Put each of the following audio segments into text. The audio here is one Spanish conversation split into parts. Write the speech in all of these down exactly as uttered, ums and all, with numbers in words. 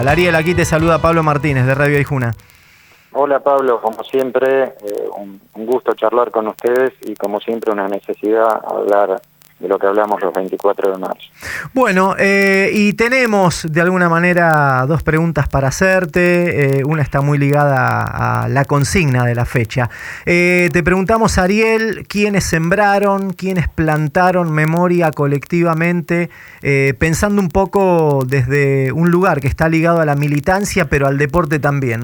Ariel, aquí te saluda Pablo Martínez de Radio Aijuna. Hola Pablo, como siempre, eh, un, un gusto charlar con ustedes y como siempre una necesidad hablar de lo que hablamos los veinticuatro de marzo. Bueno, eh, y tenemos de alguna manera dos preguntas para hacerte. Eh, una está muy ligada a la consigna de la fecha. Eh, te preguntamos, Ariel, ¿quiénes sembraron, quiénes plantaron memoria colectivamente, eh, pensando un poco desde un lugar que está ligado a la militancia, pero al deporte también?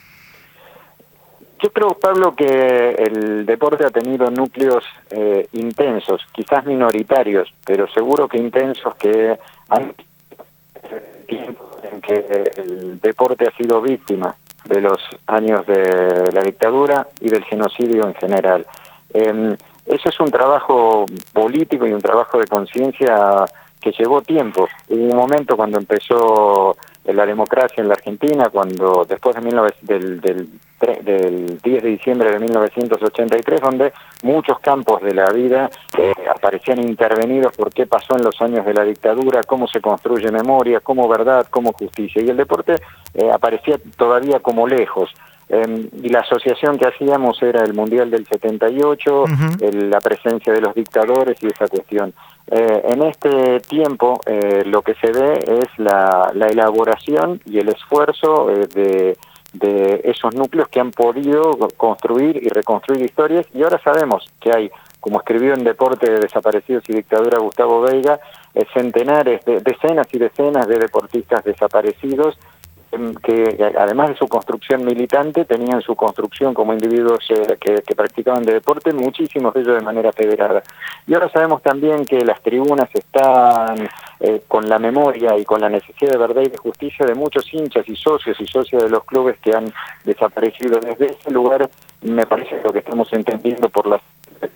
Yo creo, Pablo, que el deporte ha tenido núcleos eh, intensos, quizás minoritarios, pero seguro que intensos, que han tiempo en que el deporte ha sido víctima de los años de la dictadura y del genocidio en general. Eh, eso es un trabajo político y un trabajo de conciencia que llevó tiempo. Hubo un momento cuando empezó la democracia en la Argentina, cuando después de mil novecientos, del, del, del diez de diciembre de mil novecientos ochenta y tres, donde muchos campos de la vida eh, aparecían intervenidos por qué pasó en los años de la dictadura, cómo se construye memoria, cómo verdad, cómo justicia. Y el deporte eh, aparecía todavía como lejos. Eh, y la asociación que hacíamos era el Mundial del setenta y ocho, uh-huh. el, la presencia de los dictadores y esa cuestión. Eh, en este tiempo eh, lo que se ve es la, la elaboración y el esfuerzo eh, de, de esos núcleos que han podido construir y reconstruir historias, y ahora sabemos que hay, como escribió en Deporte de Desaparecidos y Dictadura Gustavo Veiga, eh, centenares, de, decenas y decenas de deportistas desaparecidos que además de su construcción militante tenían su construcción como individuos eh, que, que practicaban de deporte, muchísimos de ellos de manera federada. Y ahora sabemos también que las tribunas están eh, con la memoria y con la necesidad de verdad y de justicia de muchos hinchas y socios y socias de los clubes que han desaparecido. Desde ese lugar me parece lo que estamos entendiendo por las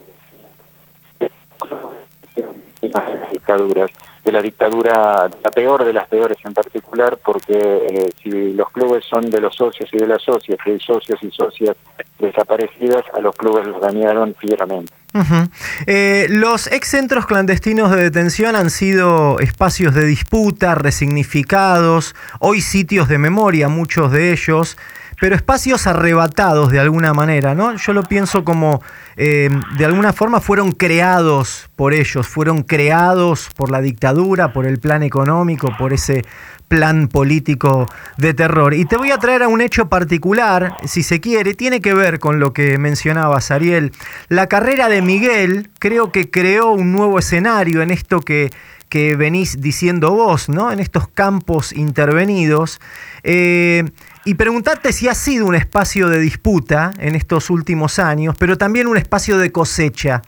dictaduras, de la dictadura, la peor de las peores en particular, porque eh, si los clubes son de los socios y de las socias, y hay socios y socias desaparecidas, a los clubes los dañaron fieramente. Uh-huh. Eh, los ex centros clandestinos de detención han sido espacios de disputa, resignificados, hoy sitios de memoria, muchos de ellos, pero espacios arrebatados de alguna manera, ¿no? Yo lo pienso como, eh, de alguna forma fueron creados por ellos, fueron creados por la dictadura, por el plan económico, por ese plan político de terror. Y te voy a traer a un hecho particular, si se quiere, tiene que ver con lo que mencionabas, Ariel. La carrera de Miguel creo que creó un nuevo escenario en esto que, que venís diciendo vos, ¿no? En estos campos intervenidos. Eh, y preguntarte si ha sido un espacio de disputa en estos últimos años, pero también un espacio de cosecha.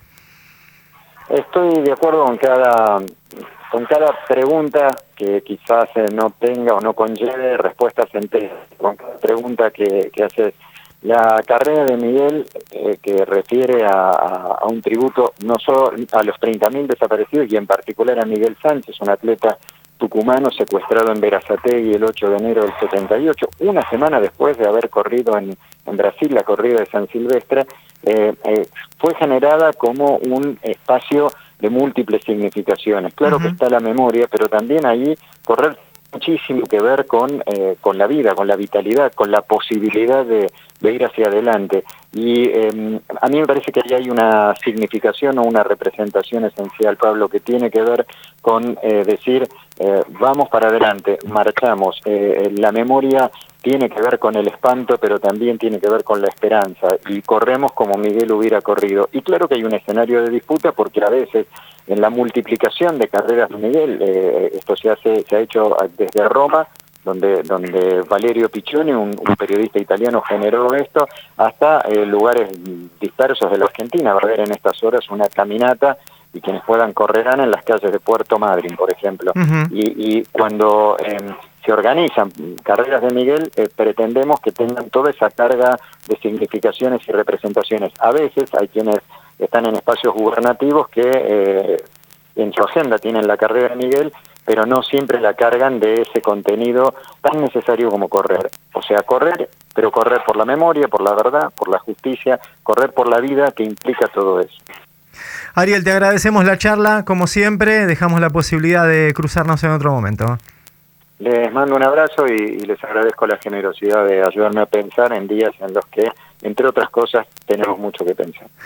Estoy de acuerdo con cada, con cada pregunta que quizás eh, no tenga o no conlleve respuestas enteras, con cada pregunta que, que haces. La carrera de Miguel, eh, que refiere a, a, a un tributo no solo a los treinta mil desaparecidos y en particular a Miguel Sánchez, un atleta tucumano secuestrado en Berazategui el ocho de enero del setenta y ocho, una semana después de haber corrido en, en Brasil la corrida de San Silvestre, eh, eh, fue generada como un espacio de múltiples significaciones. Claro uh-huh. que está la memoria, pero también ahí correr muchísimo que ver con, eh, con la vida, con la vitalidad, con la posibilidad de, de ir hacia adelante. Y eh, a mí me parece que ahí hay una significación o una representación esencial, Pablo, que tiene que ver con eh, decir, eh, vamos para adelante, marchamos. Eh, la memoria tiene que ver con el espanto, pero también tiene que ver con la esperanza, y corremos como Miguel hubiera corrido. Y claro que hay un escenario de disputa, porque a veces en la multiplicación de carreras de Miguel, eh, esto se hace, se ha hecho desde Roma, donde donde Valerio Piccioni, un, un periodista italiano, generó esto, hasta eh, lugares dispersos de la Argentina. Va a haber en estas horas una caminata, y quienes puedan correrán en las calles de Puerto Madryn, por ejemplo. Uh-huh. y, y cuando eh, se organizan carreras de Miguel, eh, pretendemos que tengan toda esa carga de significaciones y representaciones. A veces hay quienes están en espacios gubernativos que eh, en su agenda tienen la carrera de Miguel, pero no siempre la cargan de ese contenido tan necesario como correr. O sea, correr, pero correr por la memoria, por la verdad, por la justicia, correr por la vida, que implica todo eso. Ariel, te agradecemos la charla, como siempre, dejamos la posibilidad de cruzarnos en otro momento. Les mando un abrazo y, y les agradezco la generosidad de ayudarme a pensar en días en los que, entre otras cosas, tenemos mucho que pensar.